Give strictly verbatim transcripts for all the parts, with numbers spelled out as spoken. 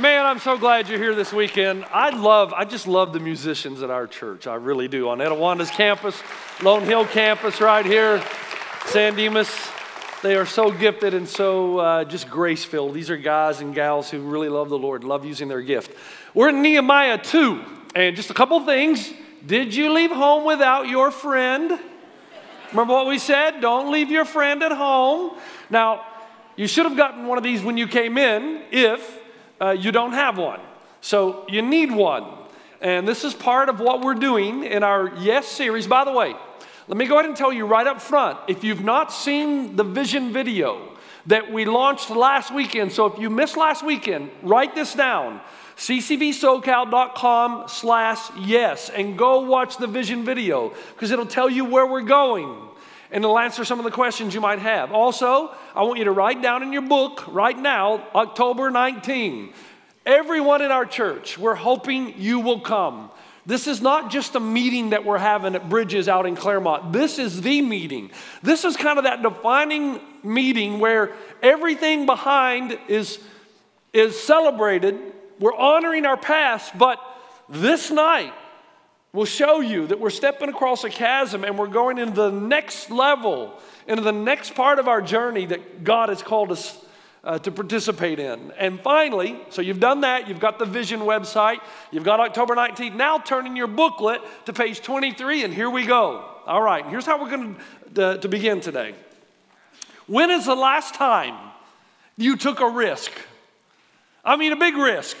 Man, I'm so glad you're here this weekend. I love, I just love the musicians at our church. I really do. On Etiwanda's campus, Lone Hill campus right here, San Dimas. They are so gifted and so uh, just grace-filled. These are guys and gals who really love the Lord, love using their gift. We're in Nehemiah two, and just a couple things. Did you leave home without your friend? Remember what we said? Don't leave your friend at home. Now, you should have gotten one of these when you came in if uh, you don't have one. So you need one. And this is part of what we're doing in our Yes series. By the way, let me go ahead and tell you right up front, if you've not seen the vision video that we launched last weekend, so if you missed last weekend, write this down, c c v socal dot com slash yes, and go watch the vision video, because it'll tell you where we're going, and it'll answer some of the questions you might have. Also, I want you to write down in your book right now, October nineteenth. Everyone in our church, we're hoping you will come. This is not just a meeting that we're having at Bridges out in Claremont. This is the meeting. This is kind of that defining meeting where everything behind is, is celebrated. We're honoring our past, but this night will show you that we're stepping across a chasm and we're going into the next level, into the next part of our journey that God has called us Uh, to participate in. And finally, so you've done that, you've got the Vision website, you've got October nineteenth. Now turn in your booklet to page twenty-three, and here we go. All right, here's how we're going to, to begin today. When is the last time you took a risk? I mean, a big risk.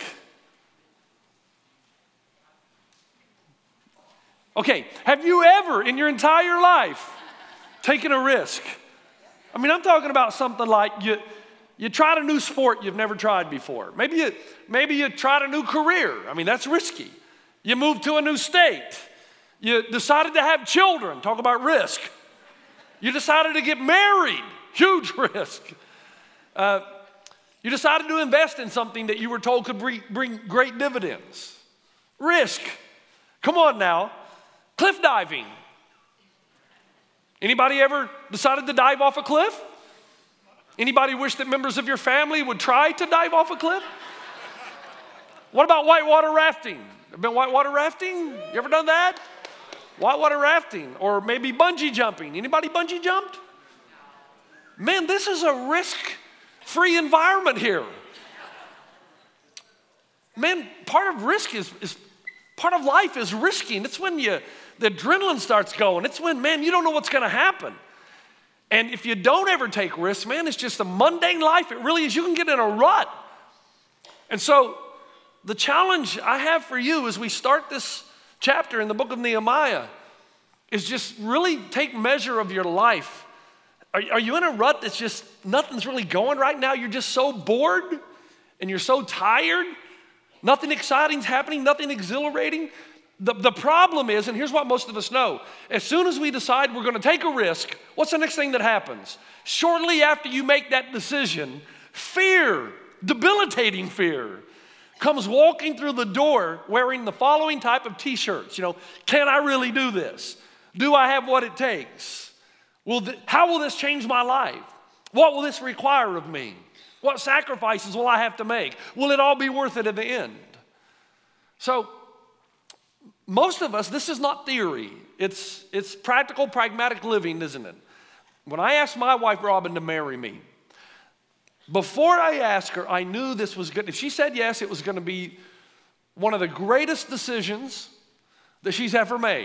Okay, have you ever in your entire life taken a risk? I mean, I'm talking about something like you You tried a new sport you've never tried before. Maybe you, maybe you tried a new career. I mean, that's risky. You moved to a new state. You decided to have children. Talk about risk. You decided to get married. Huge risk. Uh, you decided to invest in something that you were told could bring, bring great dividends. Risk. Come on now. Cliff diving. Anybody ever decided to dive off a cliff? Anybody wish that members of your family would try to dive off a cliff? What about whitewater rafting? Been whitewater rafting? You ever done that? Whitewater rafting, or maybe bungee jumping. Anybody bungee jumped? Man, this is a risk-free environment here. Man, part of risk is, is part of life is risking. It's when you the adrenaline starts going. It's when, man, you don't know what's going to happen. And if you don't ever take risks, man, it's just a mundane life. It really is. You can get in a rut. And so the challenge I have for you as we start this chapter in the book of Nehemiah is just really take measure of your life. Are, are you in a rut that's just nothing's really going right now? You're just so bored and you're so tired. Nothing exciting's happening, nothing exhilarating. The, the problem is, and here's what most of us know, as soon as we decide we're going to take a risk, what's the next thing that happens? Shortly after you make that decision, fear, debilitating fear, comes walking through the door wearing the following type of t-shirts. You know, can I really do this? Do I have what it takes? Will th- how will this change my life? What will this require of me? What sacrifices will I have to make? Will it all be worth it at the end? So, most of us, this is not theory. It's, it's practical, pragmatic living, isn't it? When I asked my wife, Robin, to marry me, before I asked her, I knew this was good. If she said yes, it was going to be one of the greatest decisions that she's ever made.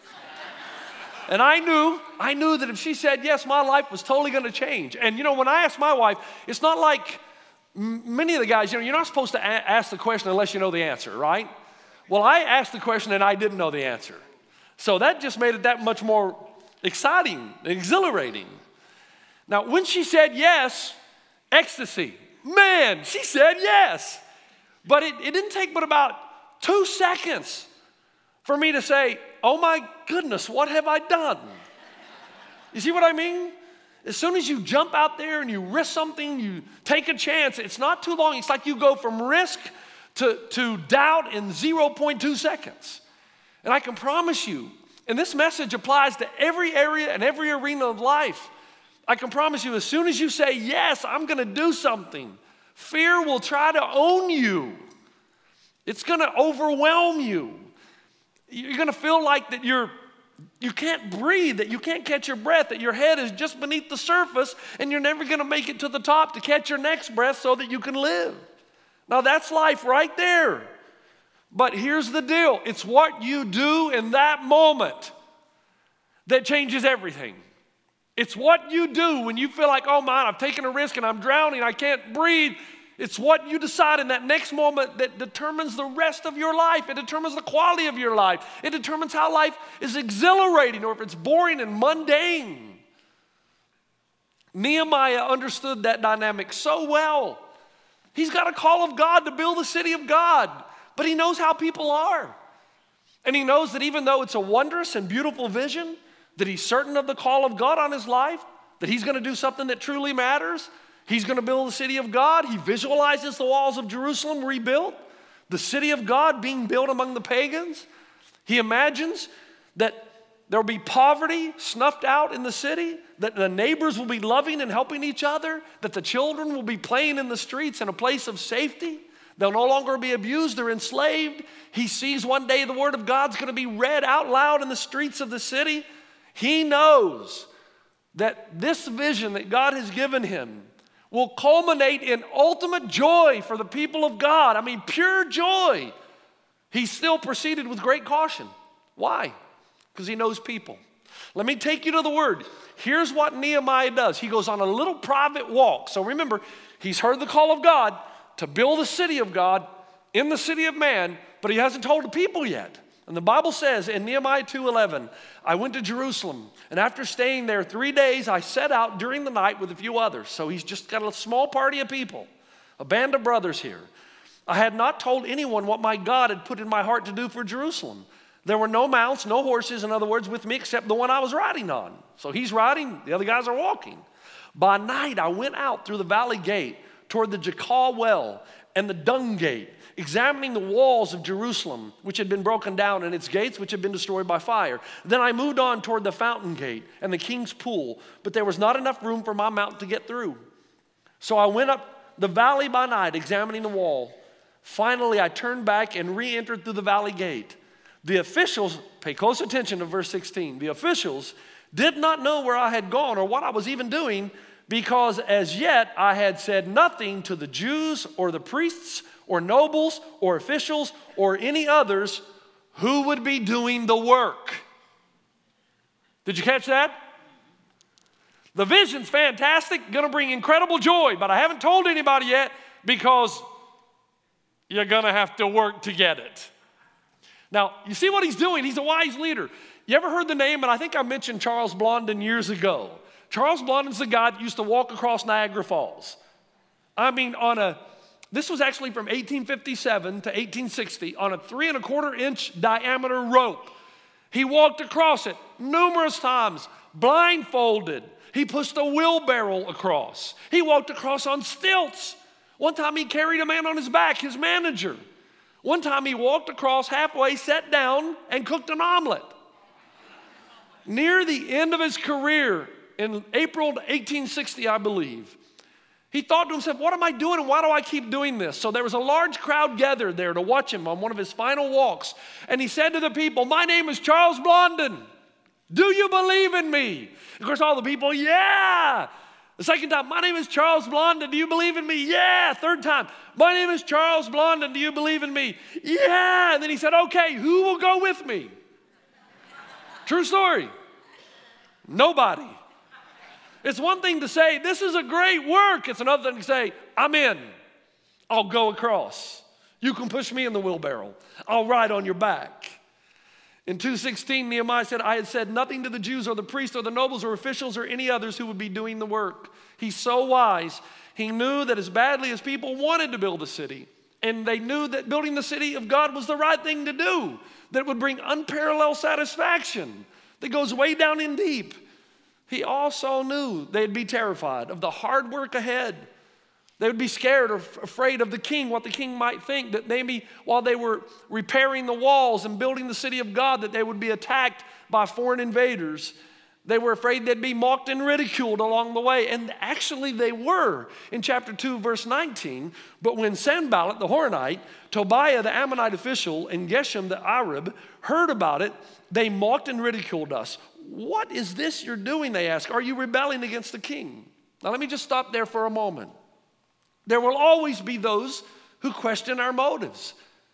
And I knew, I knew that if she said yes, my life was totally going to change. And you know, when I asked my wife, it's not like many of the guys, you know, you're not supposed to a- ask the question unless you know the answer, right? Well, I asked the question and I didn't know the answer. So that just made it that much more exciting, exhilarating. Now, when she said yes, ecstasy. Man, she said yes. But it, it didn't take but about two seconds for me to say, oh my goodness, what have I done? You see what I mean? As soon as you jump out there and you risk something, you take a chance, it's not too long. It's like you go from risk To, to doubt in zero point two seconds. And I can promise you, and this message applies to every area and every arena of life. I can promise you, as soon as you say, yes, I'm going to do something, fear will try to own you. It's going to overwhelm you. You're going to feel like that you're, you can't breathe, that you can't catch your breath, that your head is just beneath the surface, and you're never going to make it to the top to catch your next breath so that you can live. Now that's life right there. But here's the deal. It's what you do in that moment that changes everything. It's what you do when you feel like, oh man, I've taken a risk and I'm drowning, I can't breathe. It's what you decide in that next moment that determines the rest of your life. It determines the quality of your life. It determines how life is exhilarating or if it's boring and mundane. Nehemiah understood that dynamic so well. He's got a call of God to build the city of God, but he knows how people are. And he knows that even though it's a wondrous and beautiful vision, that he's certain of the call of God on his life, that he's going to do something that truly matters. He's going to build the city of God. He visualizes the walls of Jerusalem rebuilt, the city of God being built among the pagans. He imagines that there will be poverty snuffed out in the city, that the neighbors will be loving and helping each other, that the children will be playing in the streets in a place of safety. They'll no longer be abused or enslaved. He sees one day the word of God's going to be read out loud in the streets of the city. He knows that this vision that God has given him will culminate in ultimate joy for the people of God. I mean, pure joy. He still proceeded with great caution. Why? Because he knows people. Let me take you to the word. Here's what Nehemiah does. He goes on a little private walk. So remember, he's heard the call of God to build the city of God in the city of man, but he hasn't told the people yet. And the Bible says in Nehemiah two eleven, I went to Jerusalem, and after staying there three days, I set out during the night with a few others. So he's just got a small party of people, a band of brothers here. I had not told anyone what my God had put in my heart to do for Jerusalem. There were no mounts, no horses, in other words, with me, except the one I was riding on. So he's riding, the other guys are walking. By night, I went out through the valley gate toward the Jacal well and the dung gate, examining the walls of Jerusalem, which had been broken down, and its gates, which had been destroyed by fire. Then I moved on toward the fountain gate and the king's pool, but there was not enough room for my mount to get through. So I went up the valley by night, examining the wall. Finally, I turned back and re-entered through the valley gate. The officials, pay close attention to verse sixteen, the officials did not know where I had gone or what I was even doing, because as yet I had said nothing to the Jews or the priests or nobles or officials or any others who would be doing the work. Did you catch that? The vision's fantastic, gonna bring incredible joy, but I haven't told anybody yet because you're gonna have to work to get it. Now, you see what he's doing? He's a wise leader. You ever heard the name, and I think I mentioned Charles Blondin years ago. Charles Blondin's the guy that used to walk across Niagara Falls. I mean, on a, this was actually from eighteen fifty-seven to eighteen sixty, on a three and a quarter inch diameter rope. He walked across it numerous times, blindfolded. He pushed a wheelbarrow across. He walked across on stilts. One time he carried a man on his back, his manager. One time he walked across halfway, sat down, and cooked an omelet. Near the end of his career, in April eighteen sixty, I believe, he thought to himself, what am I doing and why do I keep doing this? So there was a large crowd gathered there to watch him on one of his final walks. And he said to the people, my name is Charles Blondin. Do you believe in me? Of course, all the people, yeah. The second time, my name is Charles Blondin. Do you believe in me? Yeah. Third time, my name is Charles Blondin. Do you believe in me? Yeah. And then he said, okay, who will go with me? True story. Nobody. It's one thing to say, this is a great work. It's another thing to say, I'm in. I'll go across. You can push me in the wheelbarrow. I'll ride on your back. In two sixteen, Nehemiah said, I had said nothing to the Jews or the priests or the nobles or officials or any others who would be doing the work. He's so wise. He knew that as badly as people wanted to build a city, and they knew that building the city of God was the right thing to do, that it would bring unparalleled satisfaction that goes way down in deep. He also knew they'd be terrified of the hard work ahead. They would be scared or f- afraid of the king, what the king might think, that maybe while they were repairing the walls and building the city of God, that they would be attacked by foreign invaders. They were afraid they'd be mocked and ridiculed along the way. And actually they were. In chapter two, verse nineteen, but when Sanballat the Horonite, Tobiah the Ammonite official, and Geshem the Arab heard about it, they mocked and ridiculed us. What is this you're doing, they asked. Are you rebelling against the king? Now let me just stop there for a moment. There will always be those who question our motives.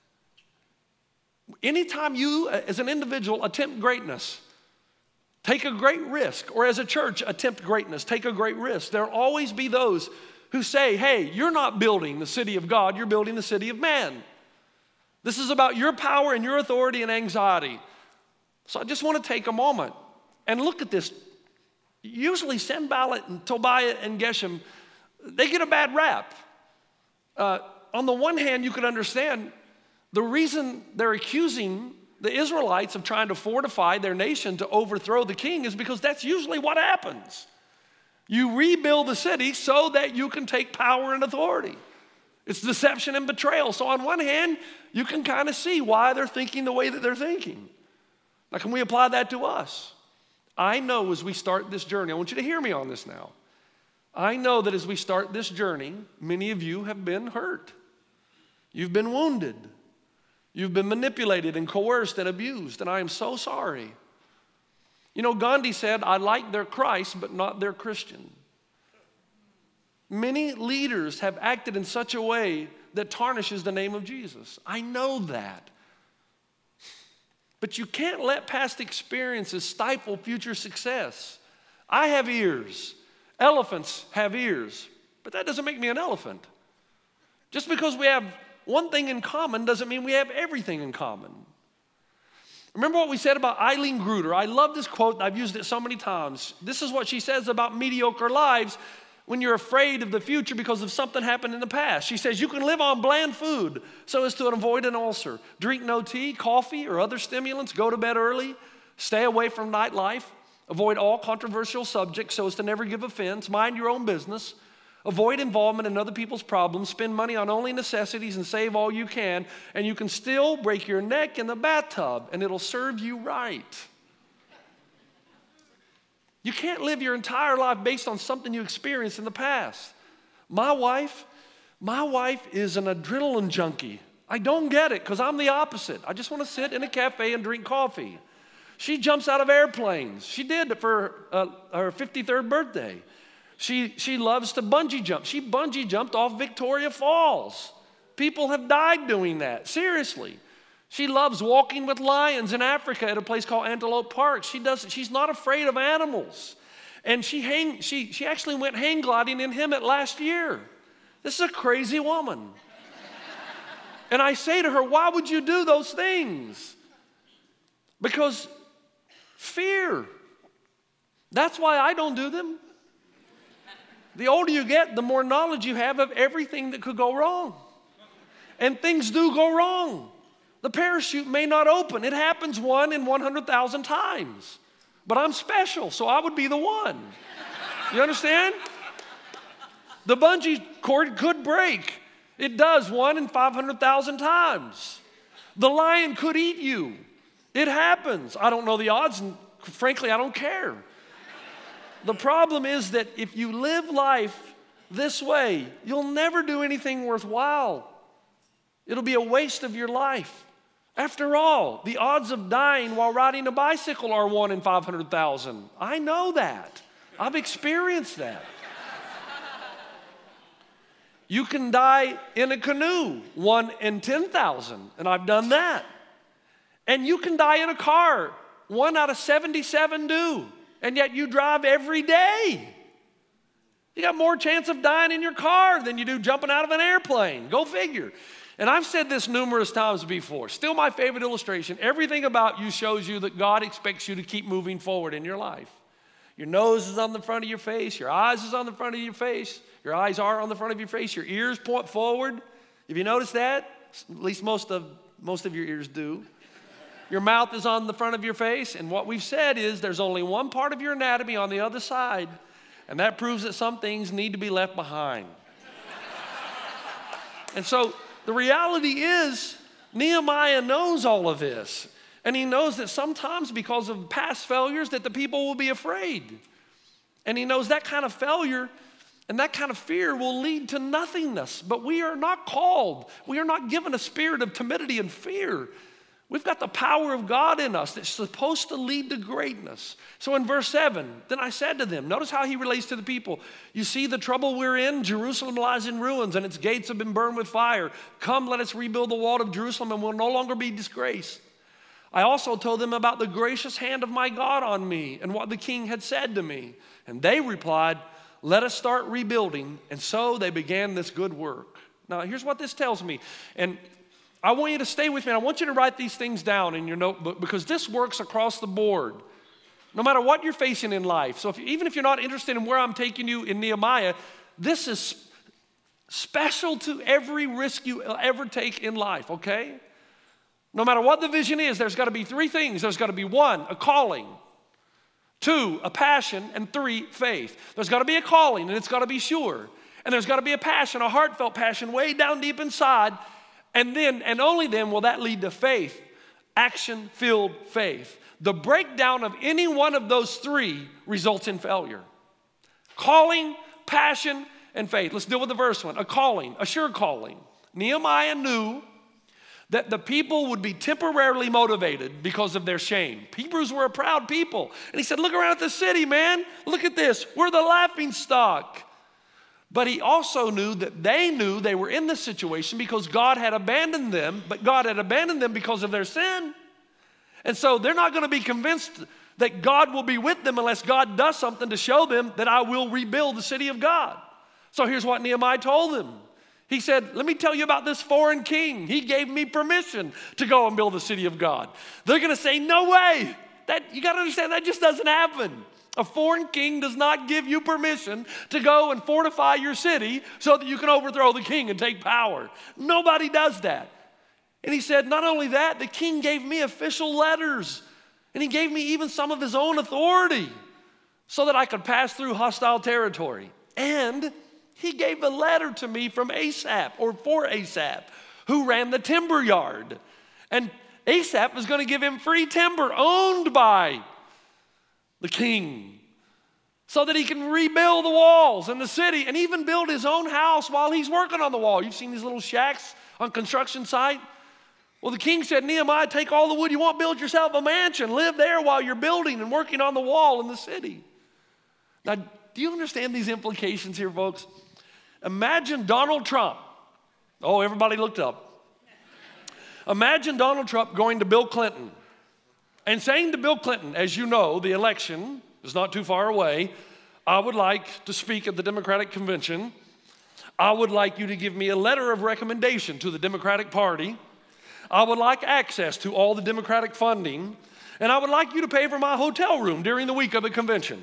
Anytime you, as an individual, attempt greatness, take a great risk, or as a church, attempt greatness, take a great risk. There will always be those who say, hey, you're not building the city of God, you're building the city of man. This is about your power and your authority and anxiety. So I just want to take a moment and look at this. Usually Sanballat and Tobiah and Geshem, they get a bad rap. Uh, on the one hand, you could understand the reason they're accusing the Israelites of trying to fortify their nation to overthrow the king is because that's usually what happens. You rebuild the city so that you can take power and authority. It's deception and betrayal. So on one hand, you can kind of see why they're thinking the way that they're thinking. Now, can we apply that to us? I know as we start this journey, I want you to hear me on this now. I know that as we start this journey, many of you have been hurt. You've been wounded. You've been manipulated and coerced and abused, and I am so sorry. You know, Gandhi said, I like their Christ, but not their Christian. Many leaders have acted in such a way that tarnishes the name of Jesus. I know that. But you can't let past experiences stifle future success. I have ears. Elephants have ears, but that doesn't make me an elephant. Just because we have one thing in common doesn't mean we have everything in common. Remember what we said about Eileen Gruder? I love this quote. I've used it so many times. This is what she says about mediocre lives when you're afraid of the future because of something happened in the past. She says you can live on bland food so as to avoid an ulcer. Drink no tea, coffee, or other stimulants. Go to bed early. Stay away from nightlife. Avoid all controversial subjects so as to never give offense. Mind your own business. Avoid involvement in other people's problems. Spend money on only necessities and save all you can. And you can still break your neck in the bathtub and it'll serve you right. You can't live your entire life based on something you experienced in the past. My wife, my wife is an adrenaline junkie. I don't get it because I'm the opposite. I just want to sit in a cafe and drink coffee. She jumps out of airplanes. She did for uh, her fifty-third birthday. She, she loves to bungee jump. She bungee jumped off Victoria Falls. People have died doing that, seriously. She loves walking with lions in Africa at a place called Antelope Park. She does, she's not afraid of animals. And she, hang, she, she actually went hang gliding in Hemet last year. This is a crazy woman. And I say to her, why would you do those things? Because fear. That's why I don't do them. The older you get, the more knowledge you have of everything that could go wrong. And things do go wrong. The parachute may not open. It happens one in one hundred thousand times. But I'm special, so I would be the one. You understand? The bungee cord could break. It does one in five hundred thousand times. The lion could eat you. It happens. I don't know the odds, and frankly, I don't care. The problem is that if you live life this way, you'll never do anything worthwhile. It'll be a waste of your life. After all, the odds of dying while riding a bicycle are one in five hundred thousand. I know that. I've experienced that. You can die in a canoe, one in ten thousand, and I've done that. And you can die in a car, one out of seventy-seven do. And yet you drive every day. You got more chance of dying in your car than you do jumping out of an airplane. Go figure. And I've said this numerous times before. Still my favorite illustration. Everything about you shows you that God expects you to keep moving forward in your life. Your nose is on the front of your face. Your eyes is on the front of your face. Your eyes are on the front of your face. Your ears point forward. Have you noticed that? At least most of, most of your ears do. Your mouth is on the front of your face, and what we've said is there's only one part of your anatomy on the other side, and that proves that some things need to be left behind. And so the reality is Nehemiah knows all of this. And he knows that sometimes because of past failures that the people will be afraid. And he knows that kind of failure and that kind of fear will lead to nothingness. But we are not called. We are not given a spirit of timidity and fear. We've got the power of God in us that's supposed to lead to greatness. So in verse seven, then I said to them, notice how he relates to the people. You see the trouble we're in? Jerusalem lies in ruins and its gates have been burned with fire. Come, let us rebuild the wall of Jerusalem and we'll no longer be disgraced. I also told them about the gracious hand of my God on me and what the king had said to me. And they replied, let us start rebuilding. And so they began this good work. Now here's what this tells me. And I want you to stay with me. I want you to write these things down in your notebook because this works across the board. No matter what you're facing in life. So if, even if you're not interested in where I'm taking you in Nehemiah, this is special to every risk you ever take in life, okay? No matter what the vision is, there's got to be three things. There's got to be one, a calling. Two, a passion. And three, faith. There's got to be a calling and it's got to be sure. And there's got to be a passion, a heartfelt passion way down deep inside. And then, and only then will that lead to faith, action-filled faith. The breakdown of any one of those three results in failure. Calling, passion, and faith. Let's deal with the first one. A calling, a sure calling. Nehemiah knew that the people would be temporarily motivated because of their shame. Hebrews were a proud people. And he said, look around at the city, man. Look at this. We're the laughing stock. But he also knew that they knew they were in this situation because God had abandoned them, but God had abandoned them because of their sin. And so they're not going to be convinced that God will be with them unless God does something to show them that I will rebuild the city of God. So here's what Nehemiah told them. He said, let me tell you about this foreign king. He gave me permission to go and build the city of God. They're going to say, no way. That, you got to understand, that just doesn't happen. A foreign king does not give you permission to go and fortify your city so that you can overthrow the king and take power. Nobody does that. And he said, not only that, the king gave me official letters. And he gave me even some of his own authority so that I could pass through hostile territory. And he gave a letter to me from Asaph, or for Asaph, who ran the timber yard. And Asaph was going to give him free timber owned by the king so that he can rebuild the walls in the city and even build his own house while he's working on the wall. You've seen these little shacks on construction site? Well, the king said, Nehemiah, take all the wood you want, build yourself a mansion, live there while you're building and working on the wall in the city. Now, do you understand these implications here, folks? Imagine Donald Trump. Oh, everybody looked up. Imagine Donald Trump going to Bill Clinton and saying to Bill Clinton, as you know, the election is not too far away. I would like to speak at the Democratic convention. I would like you to give me a letter of recommendation to the Democratic Party. I would like access to all the Democratic funding. And I would like you to pay for my hotel room during the week of the convention.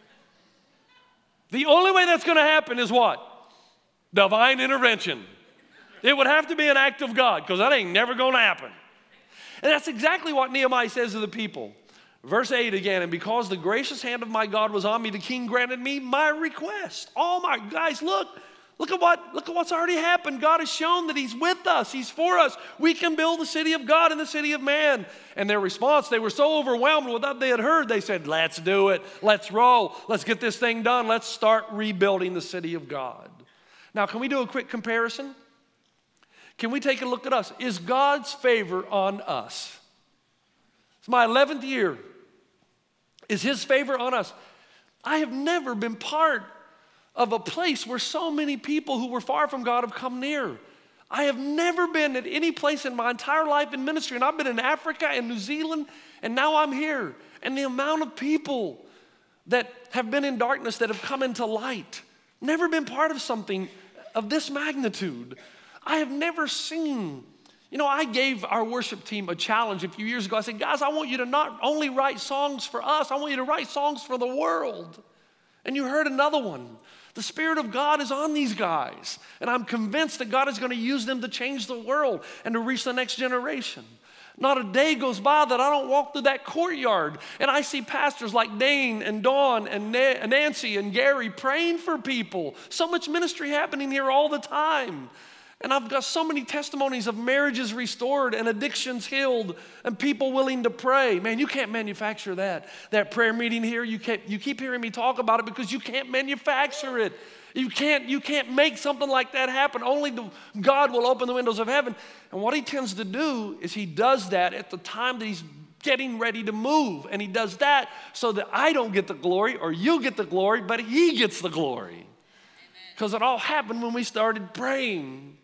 The only way that's going to happen is what? Divine intervention. It would have to be an act of God because that ain't never going to happen. And that's exactly what Nehemiah says to the people. Verse eight again, and because the gracious hand of my God was on me, the king granted me my request. Oh my, guys, look, look at what, look at what's already happened. God has shown that he's with us, he's for us. We can build the city of God and the city of man. And their response, they were so overwhelmed with what they had heard, they said, let's do it, let's roll, let's get this thing done, let's start rebuilding the city of God. Now, can we do a quick comparison? Can we take a look at us? Is God's favor on us? It's my eleventh year. Is his favor on us? I have never been part of a place where so many people who were far from God have come near. I have never been at any place in my entire life in ministry, and I've been in Africa and New Zealand, and now I'm here. And the amount of people that have been in darkness that have come into light, never been part of something of this magnitude. I have never seen, you know, I gave our worship team a challenge a few years ago. I said, guys, I want you to not only write songs for us, I want you to write songs for the world. And you heard another one. The Spirit of God is on these guys. And I'm convinced that God is going to use them to change the world and to reach the next generation. Not a day goes by that I don't walk through that courtyard and I see pastors like Dane and Dawn and Nancy and Gary praying for people. So much ministry happening here all the time. And I've got so many testimonies of marriages restored and addictions healed and people willing to pray. Man, you can't manufacture that. That prayer meeting here, you, can't, you keep hearing me talk about it because you can't manufacture it. You can't, you can't make something like that happen. Only the, God will open the windows of heaven. And what he tends to do is he does that at the time that he's getting ready to move. And he does that so that I don't get the glory or you get the glory, but he gets the glory. Because it all happened when we started praying.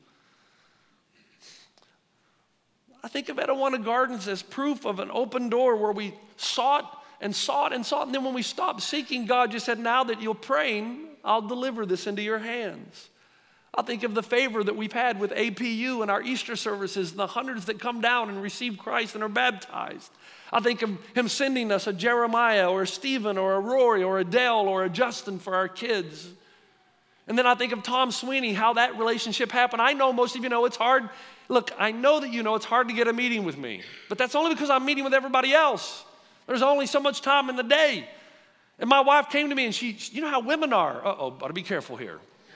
I think of Etiwanda Gardens as proof of an open door where we sought and sought and sought. And then when we stopped seeking, God just said, now that you're praying, I'll deliver this into your hands. I think of the favor that we've had with A P U and our Easter services and the hundreds that come down and receive Christ and are baptized. I think of him sending us a Jeremiah or a Stephen or a Rory or a Dale or a Justin for our kids. And then I think of Tom Sweeney, how that relationship happened. I know most of you know it's hard. Look, I know that you know it's hard to get a meeting with me, but that's only because I'm meeting with everybody else. There's only so much time in the day. And my wife came to me and she, you know how women are. Uh-oh, gotta be careful here.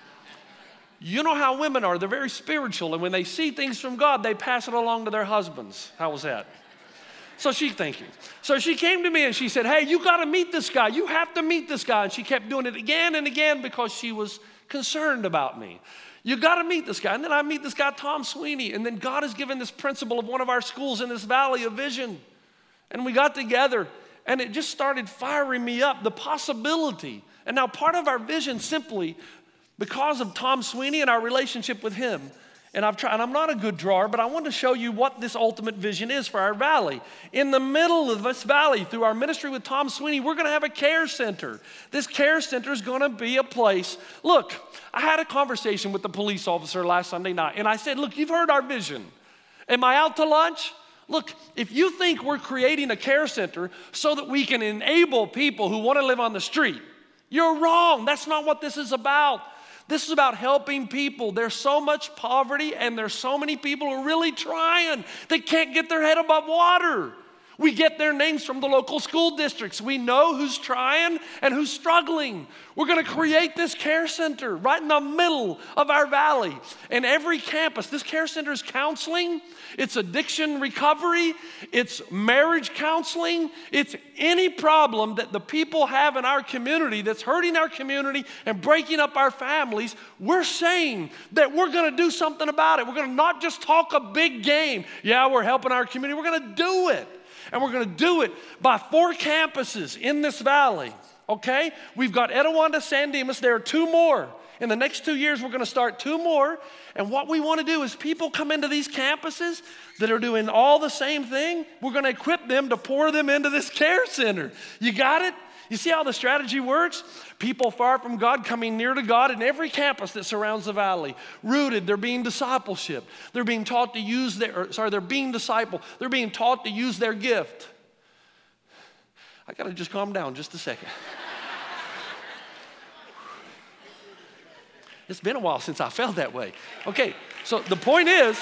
You know how women are. They're very spiritual, and when they see things from God, they pass it along to their husbands. How was that? So she, thank you. So she came to me and she said, hey, you gotta meet this guy. You have to meet this guy. And she kept doing it again and again because she was concerned about me. You got to meet this guy. And then I meet this guy, Tom Sweeney. And then God has given this principal of one of our schools in this valley a vision. And we got together and it just started firing me up, the possibility. And now part of our vision simply, because of Tom Sweeney and our relationship with him, and I've tried, and I'm not a good drawer, but I want to show you what this ultimate vision is for our valley. In the middle of this valley, through our ministry with Tom Sweeney, we're going to have a care center. This care center is going to be a place. Look, I had a conversation with the police officer last Sunday night, and I said, look, you've heard our vision. Am I out to lunch? Look, if you think we're creating a care center so that we can enable people who want to live on the street, you're wrong. That's not what this is about. This is about helping people. There's so much poverty and there's so many people who are really trying. They can't get their head above water. We get their names from the local school districts. We know who's trying and who's struggling. We're going to create this care center right in the middle of our valley. And every campus, this care center is counseling, it's addiction recovery, it's marriage counseling, it's any problem that the people have in our community that's hurting our community and breaking up our families. We're saying that we're going to do something about it. We're going to not just talk a big game. Yeah, we're helping our community. We're going to do it. And we're going to do it by four campuses in this valley, okay? We've got Etiwanda, San Dimas. There are two more. In the next two years, we're going to start two more. And what we want to do is people come into these campuses that are doing all the same thing. We're going to equip them to pour them into this care center. You got it? You see how the strategy works? People far from God coming near to God in every campus that surrounds the valley. Rooted, they're being discipleship. They're being taught to use their, or, sorry, they're being discipled. They're being taught to use their gift. I got to just calm down just a second. It's been a while since I felt that way. Okay, so the point is,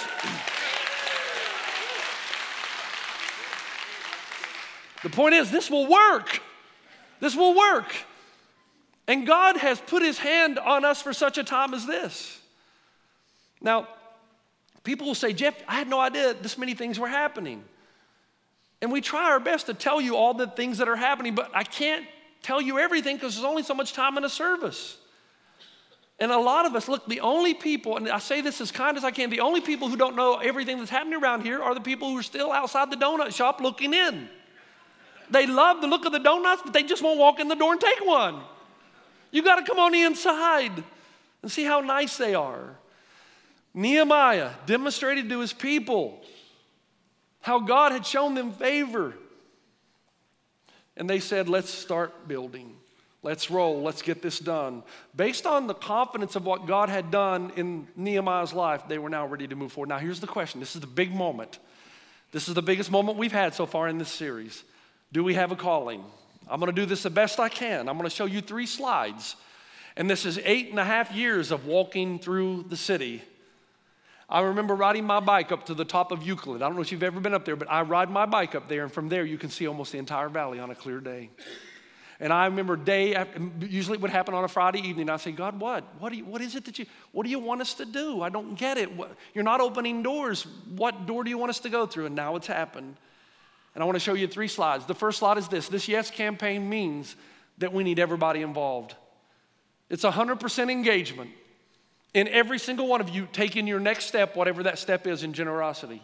the point is this will work. This will work. And God has put his hand on us for such a time as this. Now, people will say, Jeff, I had no idea this many things were happening. And we try our best to tell you all the things that are happening, but I can't tell you everything because there's only so much time in a service. And a lot of us, look, the only people, and I say this as kind as I can, the only people who don't know everything that's happening around here are the people who are still outside the donut shop looking in. They love the look of the donuts, but they just won't walk in the door and take one. You got to come on the inside and see how nice they are. Nehemiah demonstrated to his people how God had shown them favor. And they said, let's start building. Let's roll. Let's get this done. Based on the confidence of what God had done in Nehemiah's life, they were now ready to move forward. Now, here's the question. This is the big moment. This is the biggest moment we've had so far in this series. Do we have a calling? I'm going to do this the best I can. I'm going to show you three slides. And this is eight and a half years of walking through the city. I remember riding my bike up to the top of Euclid. I don't know if you've ever been up there, but I ride my bike up there, and from there you can see almost the entire valley on a clear day. And I remember day after, usually it would happen on a Friday evening. I say, God, what? What, do you, what is it that you, what do you want us to do? I don't get it. What, you're not opening doors. What door do you want us to go through? And now it's happened. And I want to show you three slides. The first slide is this. This Yes campaign means that we need everybody involved. It's one hundred percent engagement in every single one of you taking your next step, whatever that step is in generosity.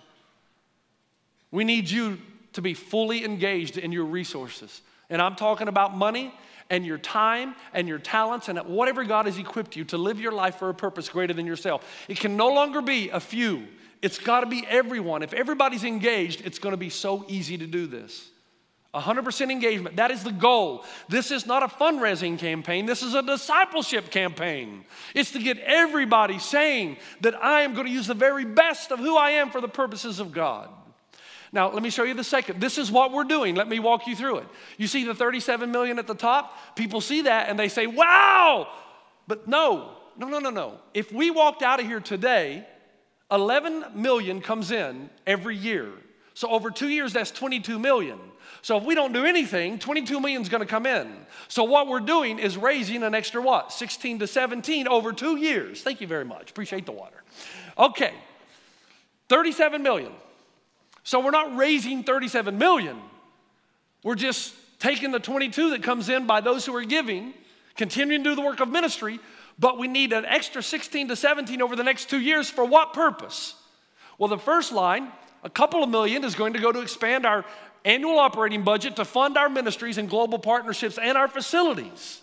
We need you to be fully engaged in your resources. And I'm talking about money and your time and your talents and whatever God has equipped you to live your life for a purpose greater than yourself. It can no longer be a few. It's got to be everyone. If everybody's engaged, it's going to be so easy to do this. one hundred percent engagement. That is the goal. This is not a fundraising campaign. This is a discipleship campaign. It's to get everybody saying that I am going to use the very best of who I am for the purposes of God. Now, let me show you the second. This is what we're doing. Let me walk you through it. You see the thirty-seven million at the top? People see that and they say, wow! But no, no, no, no, no. If we walked out of here today, eleven million comes in every year. So over two years, that's twenty-two million. So if we don't do anything, twenty-two million is going to come in. So what we're doing is raising an extra what? sixteen to seventeen over two years. Thank you very much. Appreciate the water. Okay, thirty-seven million. So we're not raising thirty-seven million. We're just taking the twenty-two that comes in by those who are giving, continuing to do the work of ministry, but we need an extra sixteen to seventeen over the next two years for what purpose? Well, the first line, a couple of million, is going to go to expand our annual operating budget to fund our ministries and global partnerships and our facilities.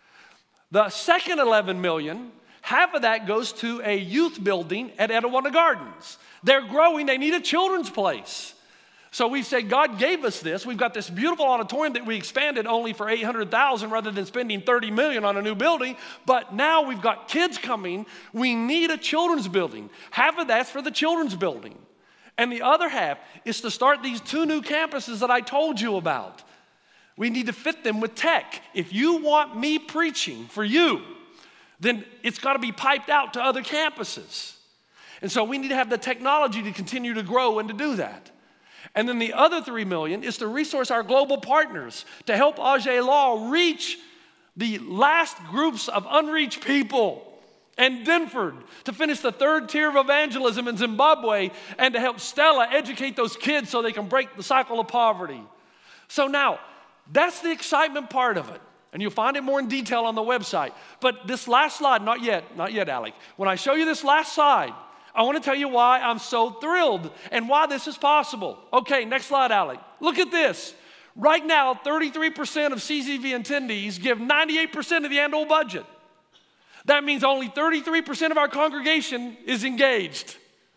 The second eleven million, half of that goes to a youth building at Etiwanda Gardens. They're growing, they need a children's place. So we've said God gave us this. We've got this beautiful auditorium that we expanded only for eight hundred thousand rather than spending thirty million on a new building. But now we've got kids coming. We need a children's building. Half of that's for the children's building. And the other half is to start these two new campuses that I told you about. We need to fit them with tech. If you want me preaching for you, then it's got to be piped out to other campuses. And so we need to have the technology to continue to grow and to do that. And then the other three million is to resource our global partners to help Ajay Law reach the last groups of unreached people, and Denford to finish the third tier of evangelism in Zimbabwe, and to help Stella educate those kids so they can break the cycle of poverty. So now, that's the excitement part of it. And you'll find it more in detail on the website. But this last slide, not yet, not yet, Alec. When I show you this last slide, I want to tell you why I'm so thrilled and why this is possible. Okay, next slide, Alec. Look at this. Right now, thirty-three percent of C Z V attendees give ninety-eight percent of the annual budget. That means only thirty-three percent of our congregation is engaged.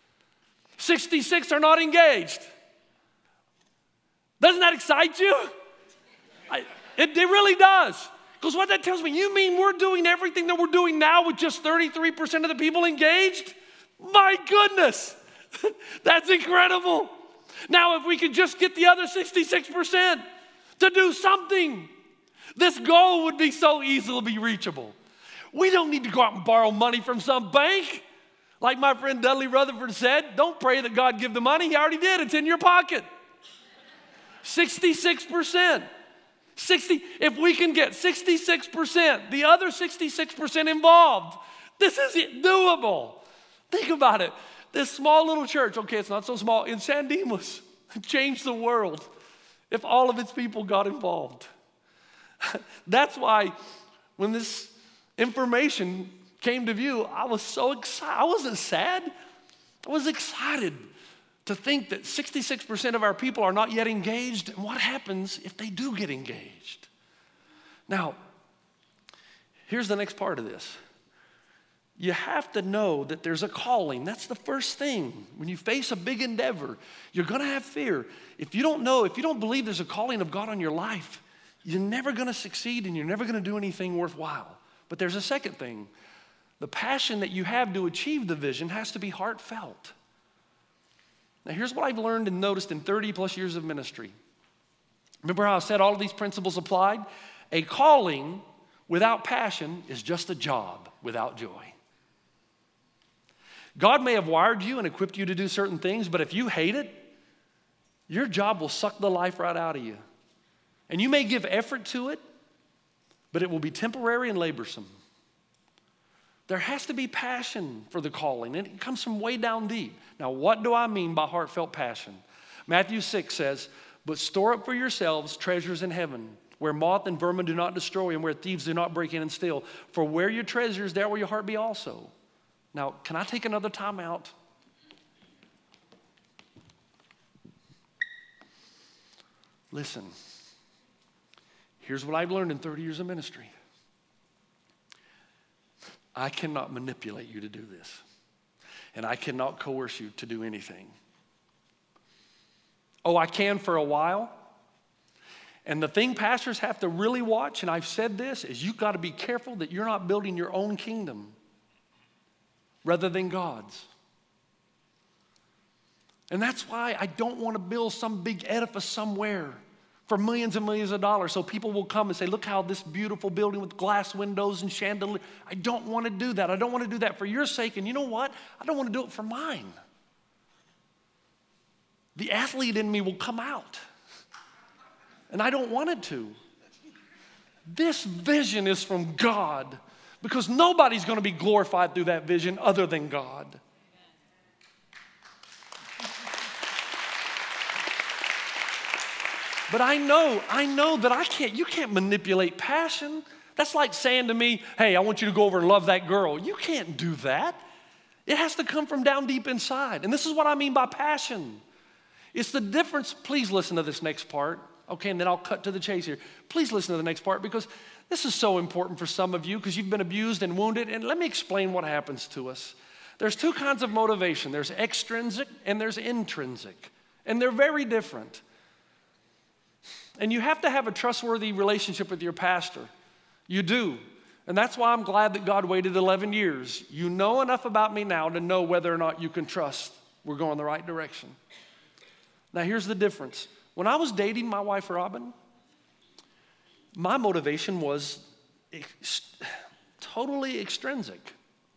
sixty-six are not engaged. Doesn't that excite you? I, it, it really does. Because what that tells me, you mean we're doing everything that we're doing now with just thirty-three percent of the people engaged? My goodness, that's incredible. Now, if we could just get the other sixty-six percent to do something, this goal would be so easily reachable. We don't need to go out and borrow money from some bank. Like my friend Dudley Rutherford said, don't pray that God give the money. He already did. It's in your pocket. sixty-six percent. sixty, if we can get sixty-six percent, the other sixty-six percent involved, this is doable. Think about it. This small little church, okay, it's not so small, in San Dimas, changed the world if all of its people got involved. That's why when this information came to view, I was so excited. I wasn't sad. I was excited to think that sixty-six percent of our people are not yet engaged. And what happens if they do get engaged? Now, here's the next part of this. You have to know that there's a calling. That's the first thing. When you face a big endeavor, you're going to have fear. If you don't know, if you don't believe there's a calling of God on your life, you're never going to succeed and you're never going to do anything worthwhile. But there's a second thing. The passion that you have to achieve the vision has to be heartfelt. Now, here's what I've learned and noticed in thirty plus years of ministry. Remember how I said all of these principles applied? A calling without passion is just a job without joy. God may have wired you and equipped you to do certain things, but if you hate it, your job will suck the life right out of you. And you may give effort to it, but it will be temporary and laborsome. There has to be passion for the calling, and it comes from way down deep. Now, what do I mean by heartfelt passion? Matthew six says, but store up for yourselves treasures in heaven, where moth and vermin do not destroy and where thieves do not break in and steal. For where your treasure is, there will your heart be also. Now, can I take another time out? Listen, here's what I've learned in thirty years of ministry. I cannot manipulate you to do this, and I cannot coerce you to do anything. Oh, I can for a while. And the thing pastors have to really watch, and I've said this, is you've got to be careful that you're not building your own kingdom rather than God's. And that's why I don't want to build some big edifice somewhere for millions and millions of dollars so people will come and say, look how this beautiful building with glass windows and chandelier. I don't want to do that. I don't want to do that for your sake. And you know what? I don't want to do it for mine. The athlete in me will come out. And I don't want it to. This vision is from God because nobody's going to be glorified through that vision other than God. But I know, I know that I can't, you can't manipulate passion. That's like saying to me, hey, I want you to go over and love that girl. You can't do that. It has to come from down deep inside. And this is what I mean by passion. It's the difference. Please listen to this next part. Okay, and then I'll cut to the chase here. Please listen to the next part because this is so important for some of you because you've been abused and wounded. And let me explain what happens to us. There's two kinds of motivation. There's extrinsic and there's intrinsic. And they're very different. And you have to have a trustworthy relationship with your pastor. You do. And that's why I'm glad that God waited eleven years. You know enough about me now to know whether or not you can trust we're going the right direction. Now, here's the difference. When I was dating my wife, Robin, my motivation was ex- totally extrinsic.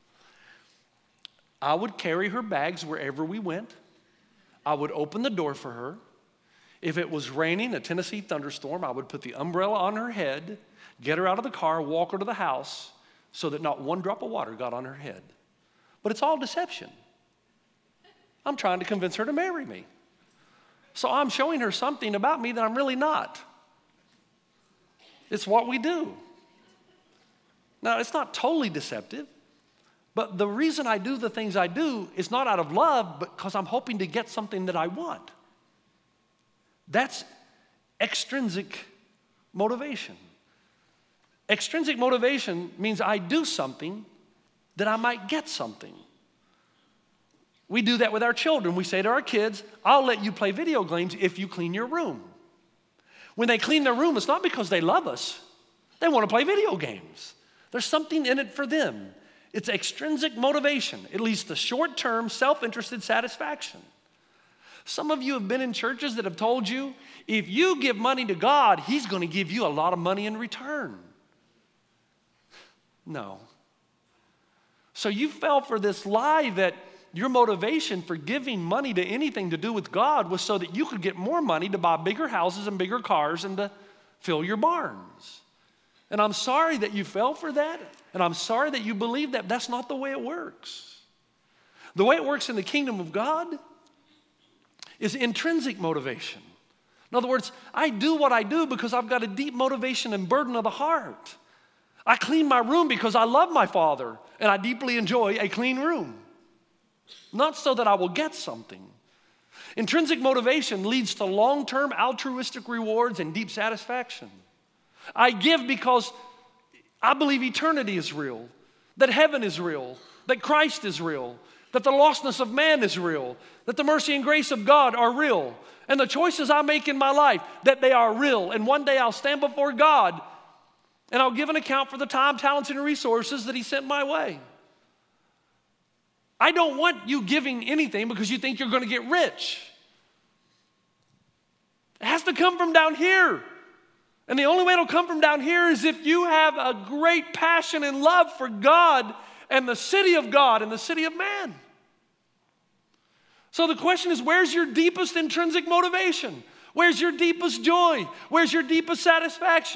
I would carry her bags wherever we went. I would open the door for her. If it was raining, a Tennessee thunderstorm, I would put the umbrella on her head, get her out of the car, walk her to the house so that not one drop of water got on her head. But it's all deception. I'm trying to convince her to marry me. So I'm showing her something about me that I'm really not. It's what we do. Now, it's not totally deceptive, but the reason I do the things I do is not out of love, but because I'm hoping to get something that I want. That's extrinsic motivation. Extrinsic motivation means I do something that I might get something. We do that with our children. We say to our kids, I'll let you play video games if you clean your room. When they clean their room, it's not because they love us. They want to play video games. There's something in it for them. It's extrinsic motivation. It leads to short-term, self-interested satisfaction. Some of you have been in churches that have told you, if you give money to God, He's going to give you a lot of money in return. No. So you fell for this lie that your motivation for giving money to anything to do with God was so that you could get more money to buy bigger houses and bigger cars and to fill your barns. And I'm sorry that you fell for that, and I'm sorry that you believe that. That's not the way it works. The way it works in the kingdom of God is intrinsic motivation. In other words, I do what I do because I've got a deep motivation and burden of the heart. I clean my room because I love my Father, and I deeply enjoy a clean room. Not so that I will get something. Intrinsic motivation leads to long-term altruistic rewards and deep satisfaction. I give because I believe eternity is real, that heaven is real, that Christ is real, that the lostness of man is real, that the mercy and grace of God are real, and the choices I make in my life, that they are real. And one day I'll stand before God and I'll give an account for the time, talents, and resources that He sent my way. I don't want you giving anything because you think you're going to get rich. It has to come from down here. And the only way it'll come from down here is if you have a great passion and love for God and the city of God and the city of man. So the question is, where's your deepest intrinsic motivation? Where's your deepest joy? Where's your deepest satisfaction?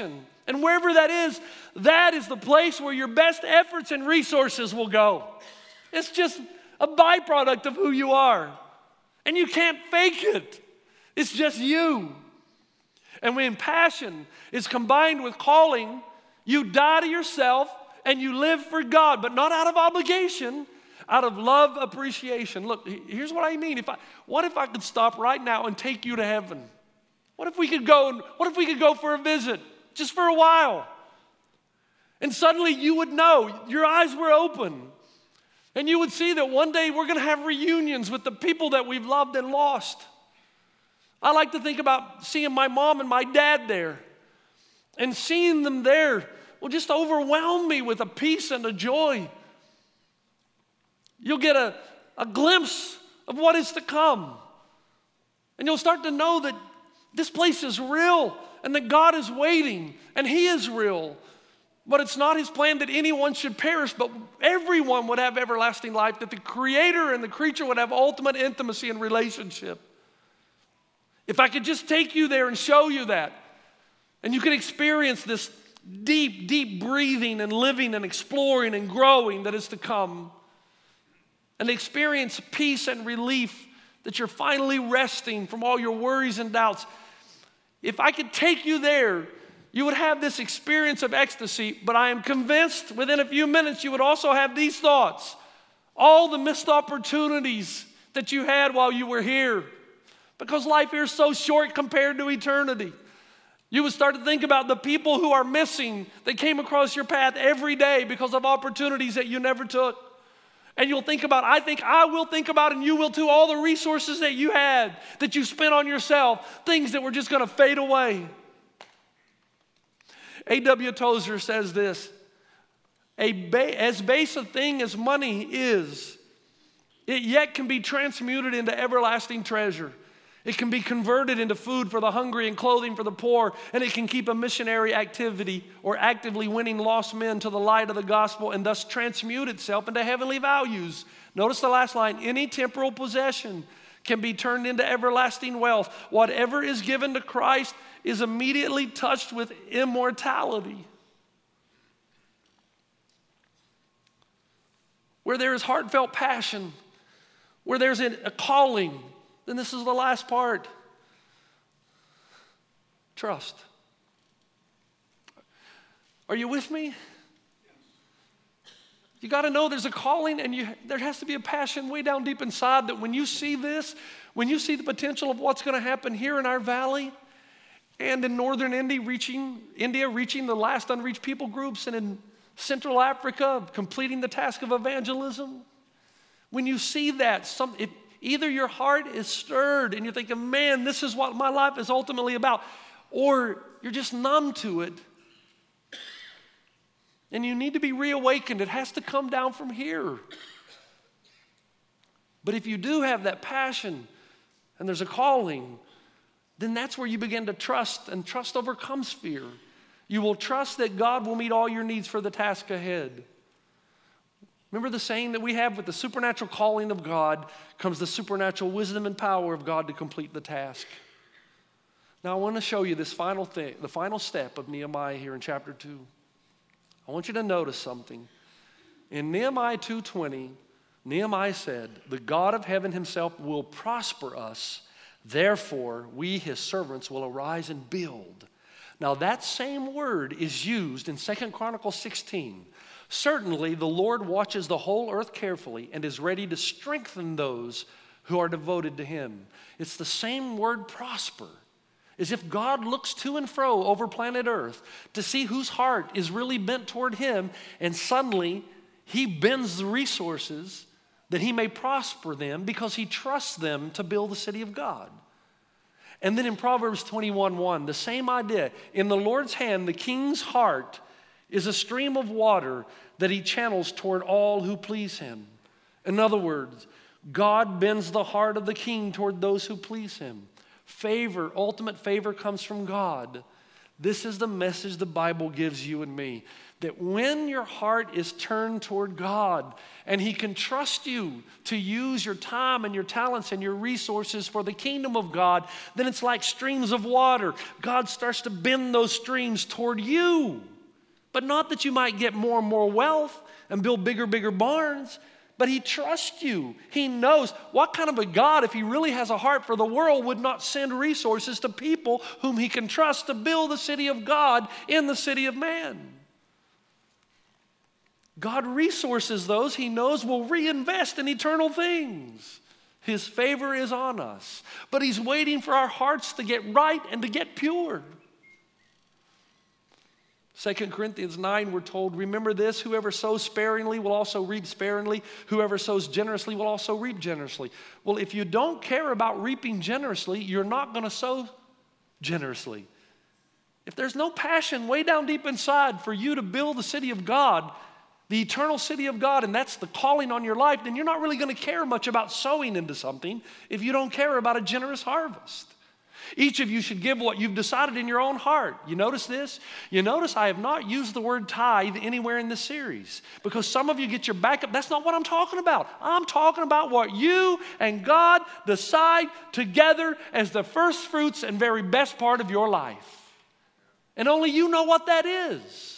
And wherever that is, that is the place where your best efforts and resources will go. It's just a byproduct of who you are. And you can't fake it. It's just you. And when passion is combined with calling, you die to yourself and you live for God, but not out of obligation, out of love, appreciation. Look, here's what I mean. If I, what if I could stop right now and take you to heaven? What if we could go and what if we could go for a visit, just for a while? And suddenly you would know, your eyes were open. And you would see that one day we're going to have reunions with the people that we've loved and lost. I like to think about seeing my mom and my dad there. And seeing them there will just overwhelm me with a peace and a joy. You'll get a, a glimpse of what is to come. And you'll start to know that this place is real and that God is waiting and He is real. But it's not His plan that anyone should perish, but everyone would have everlasting life, that the Creator and the creature would have ultimate intimacy and relationship. If I could just take you there and show you that, and you could experience this deep, deep breathing and living and exploring and growing that is to come, and experience peace and relief that you're finally resting from all your worries and doubts. If I could take you there, you would have this experience of ecstasy, but I am convinced within a few minutes you would also have these thoughts. All the missed opportunities that you had while you were here, because life here is so short compared to eternity. You would start to think about the people who are missing that came across your path every day because of opportunities that you never took. And you'll think about, I think I will think about, and you will too, all the resources that you had, that you spent on yourself, things that were just going to fade away. A W Tozer says this, a ba- as base a thing as money is, it yet can be transmuted into everlasting treasure. It can be converted into food for the hungry and clothing for the poor, and it can keep a missionary activity or actively winning lost men to the light of the gospel and thus transmute itself into heavenly values. Notice the last line, any temporal possession can be turned into everlasting wealth. Whatever is given to Christ is immediately touched with immortality. Where there is heartfelt passion, where there's a calling, then this is the last part. Trust. Are you with me? You got to know there's a calling, and you, there has to be a passion way down deep inside that when you see this, when you see the potential of what's going to happen here in our valley and in northern India reaching, India reaching the last unreached people groups, and in Central Africa completing the task of evangelism, when you see that, some, if, either your heart is stirred and you're thinking, man, this is what my life is ultimately about, or you're just numb to it. And you need to be reawakened. It has to come down from here. But if you do have that passion and there's a calling, then that's where you begin to trust, and trust overcomes fear. You will trust that God will meet all your needs for the task ahead. Remember the saying that we have, with the supernatural calling of God comes the supernatural wisdom and power of God to complete the task. Now I want to show you this final thing, the final step of Nehemiah here in chapter two. I want you to notice something. In Nehemiah two twenty, Nehemiah said, the God of heaven himself will prosper us. Therefore, we his servants will arise and build. Now that same word is used in Second Chronicles sixteen. Certainly, the Lord watches the whole earth carefully and is ready to strengthen those who are devoted to him. It's the same word, prosper. As if God looks to and fro over planet earth to see whose heart is really bent toward him, and suddenly he bends the resources that he may prosper them because he trusts them to build the city of God. And then in Proverbs twenty-one one, the same idea. In the Lord's hand, the king's heart is a stream of water that he channels toward all who please him. In other words, God bends the heart of the king toward those who please him. Favor, ultimate favor comes from God. This is the message the Bible gives you and me. that when your heart is turned toward God and He can trust you to use your time and your talents and your resources for the kingdom of God, then it's like streams of water. God starts to bend those streams toward you. But not that you might get more and more wealth and build bigger, bigger barns, but He trusts you. He knows what kind of a God, if He really has a heart for the world, would not send resources to people whom He can trust to build the city of God in the city of man. God resources those He knows will reinvest in eternal things. His favor is on us, but He's waiting for our hearts to get right and to get pure. Second Corinthians nine, we're told, remember this, whoever sows sparingly will also reap sparingly. Whoever sows generously will also reap generously. Well, if you don't care about reaping generously, you're not going to sow generously. If there's no passion way down deep inside for you to build the city of God, the eternal city of God, and that's the calling on your life, then you're not really going to care much about sowing into something if you don't care about a generous harvest. Each of you should give what you've decided in your own heart. You notice this? You notice I have not used the word tithe anywhere in this series because some of you get your back up. That's not what I'm talking about. I'm talking about what you and God decide together as the first fruits and very best part of your life. And only you know what that is.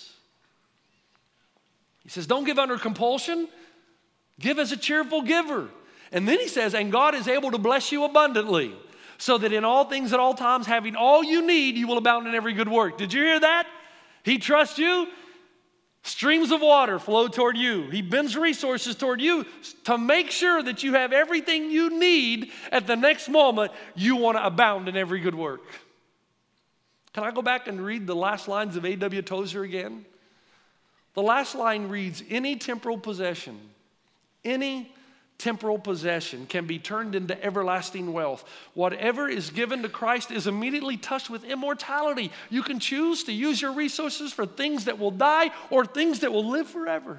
He says, don't give under compulsion. Give as a cheerful giver. And then he says, and God is able to bless you abundantly, so that in all things at all times, having all you need, you will abound in every good work. Did you hear that? He trusts you. Streams of water flow toward you. He bends resources toward you to make sure that you have everything you need at the next moment. You want to abound in every good work. Can I go back and read the last lines of A W Tozer again? The last line reads, any temporal possession, any temporal possession can be turned into everlasting wealth. Whatever is given to Christ is immediately touched with immortality. You can choose to use your resources for things that will die or things that will live forever.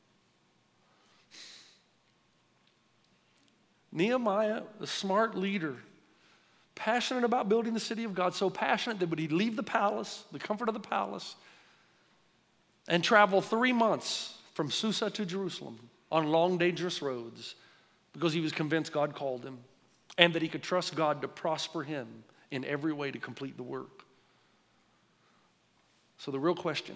Nehemiah, a smart leader, passionate about building the city of God, so passionate that would he leave the palace, the comfort of the palace, and travel three months from Susa to Jerusalem on long, dangerous roads because he was convinced God called him and that he could trust God to prosper him in every way to complete the work. So the real question,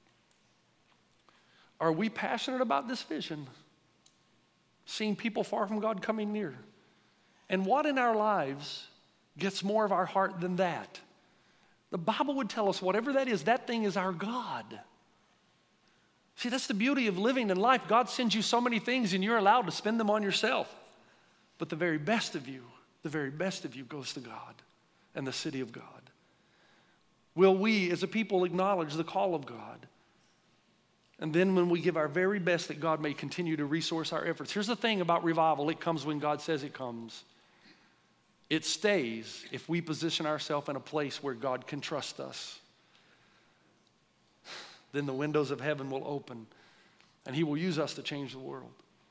are we passionate about this vision? Seeing people far from God coming near? And what in our lives gets more of our heart than that? The Bible would tell us whatever that is, that thing is our God. See, that's the beauty of living in life. God sends you so many things and you're allowed to spend them on yourself. But the very best of you, the very best of you goes to God and the city of God. Will we as a people acknowledge the call of God? And then when we give our very best that God may continue to resource our efforts. Here's the thing about revival. It comes when God says it comes. It stays if we position ourselves in a place where God can trust us. Then the windows of heaven will open and he will use us to change the world.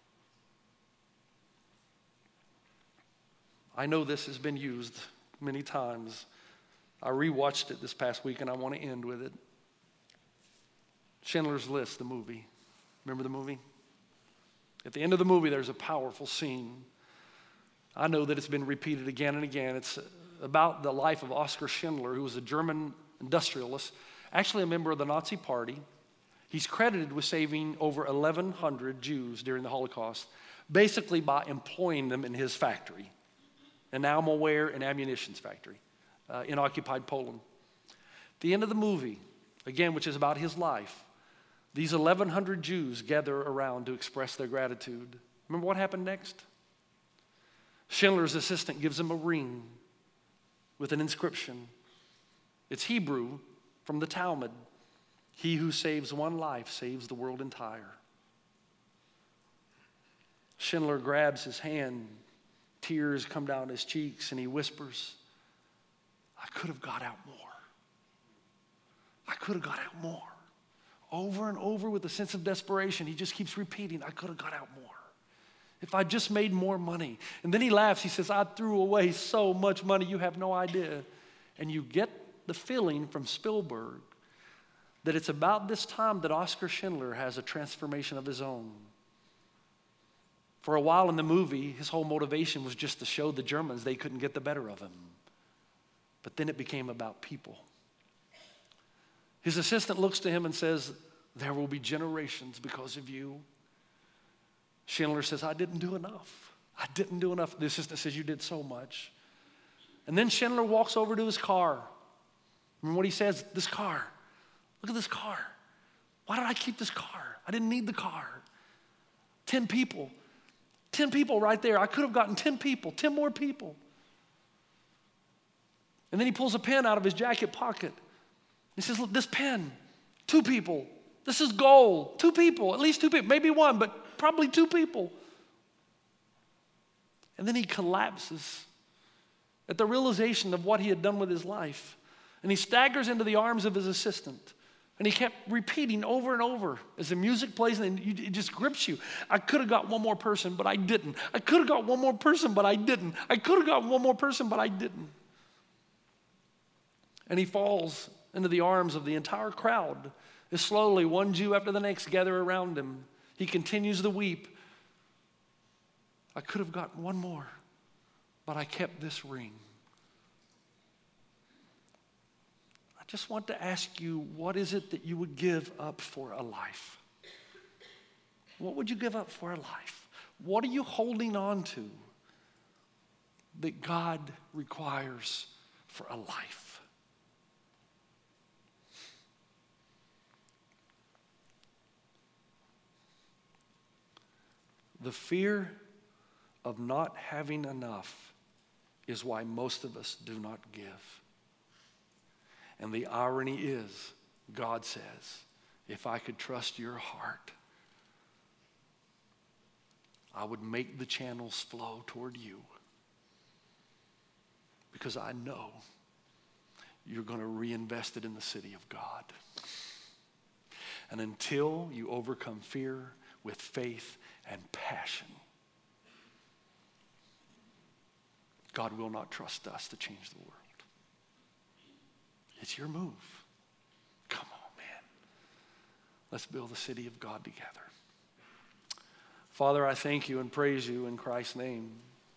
I know this has been used many times. I rewatched it this past week and I want to end with it. Schindler's List, the movie. Remember the movie? At the end of the movie, there's a powerful scene. I know that it's been repeated again and again. It's about the life of Oskar Schindler, who was a German industrialist, actually a member of the Nazi Party. He's credited with saving over eleven hundred Jews during the Holocaust, basically by employing them in his factory, an animal wear and ammunitions factory uh, in occupied Poland. At the end of the movie, again, which is about his life, these eleven hundred Jews gather around to express their gratitude. Remember what happened next? Schindler's assistant gives him a ring with an inscription. It's Hebrew from the Talmud. He who saves one life saves the world entire. Schindler grabs his hand. Tears come down his cheeks and he whispers, I could have got out more. I could have got out more. Over and over with a sense of desperation, he just keeps repeating, I could have got out more. If I just made more money. And then he laughs. He says, I threw away so much money, you have no idea. And you get the feeling from Spielberg that it's about this time that Oskar Schindler has a transformation of his own. For a while in the movie, his whole motivation was just to show the Germans they couldn't get the better of him. But then it became about people. His assistant looks to him and says, there will be generations because of you. Schindler says, I didn't do enough. I didn't do enough. The assistant says, you did so much. And then Schindler walks over to his car. Remember what he says? This car. Look at this car. Why did I keep this car? I didn't need the car. Ten people. Ten people right there. I could have gotten ten people, ten more people. And then he pulls a pen out of his jacket pocket. He says, look, this pen, two people. This is gold. Two people, at least two people. Maybe one, but probably two people. And then he collapses at the realization of what he had done with his life. And he staggers into the arms of his assistant. And he kept repeating over and over as the music plays, and it just grips you. I could have got one more person, but I didn't. I could have got one more person, but I didn't. I could have got one more person, but I didn't. And he falls into the arms of the entire crowd as slowly one Jew after the next gather around him. He continues to weep. I could have gotten one more, but I kept this ring. I just want to ask you, what is it that you would give up for a life? What would you give up for a life? What are you holding on to that God requires for a life? The fear of not having enough is why most of us do not give. And the irony is, God says, if I could trust your heart, I would make the channels flow toward you. Because I know you're going to reinvest it in the city of God. And until you overcome fear with faith and passion, God will not trust us to change the world. It's your move. Come on, man. Let's build the city of God together. Father, I thank you and praise you in Christ's name.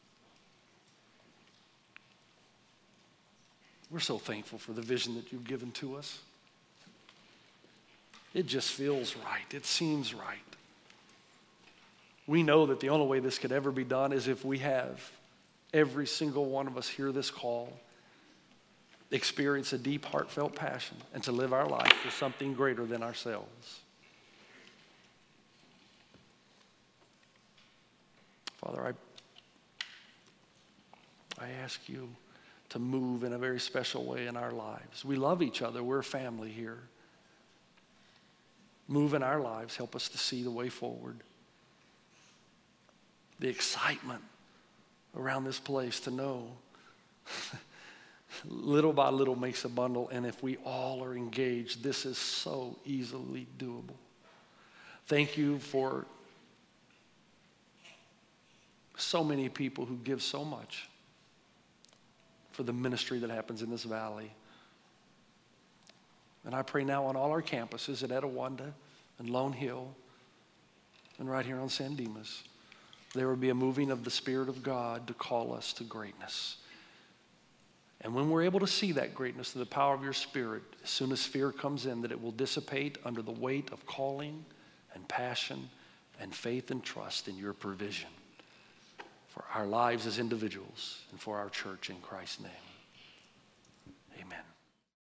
We're so thankful for the vision that you've given to us. It just feels right. It seems right. We know that the only way this could ever be done is if we have every single one of us hear this call, experience a deep, heartfelt passion, and to live our life for something greater than ourselves. Father, I, I ask you to move in a very special way in our lives. We love each other. We're a family here. Move in our lives. Help us to see the way forward. The excitement around this place to know little by little makes a bundle, and if we all are engaged, this is so easily doable. Thank you for so many people who give so much for the ministry that happens in this valley. And I pray now on all our campuses at Etiwanda and Lone Hill and right here on San Dimas, there will be a moving of the Spirit of God to call us to greatness. And when we're able to see that greatness through the power of your Spirit, as soon as fear comes in, that it will dissipate under the weight of calling and passion and faith and trust in your provision for our lives as individuals and for our church in Christ's name.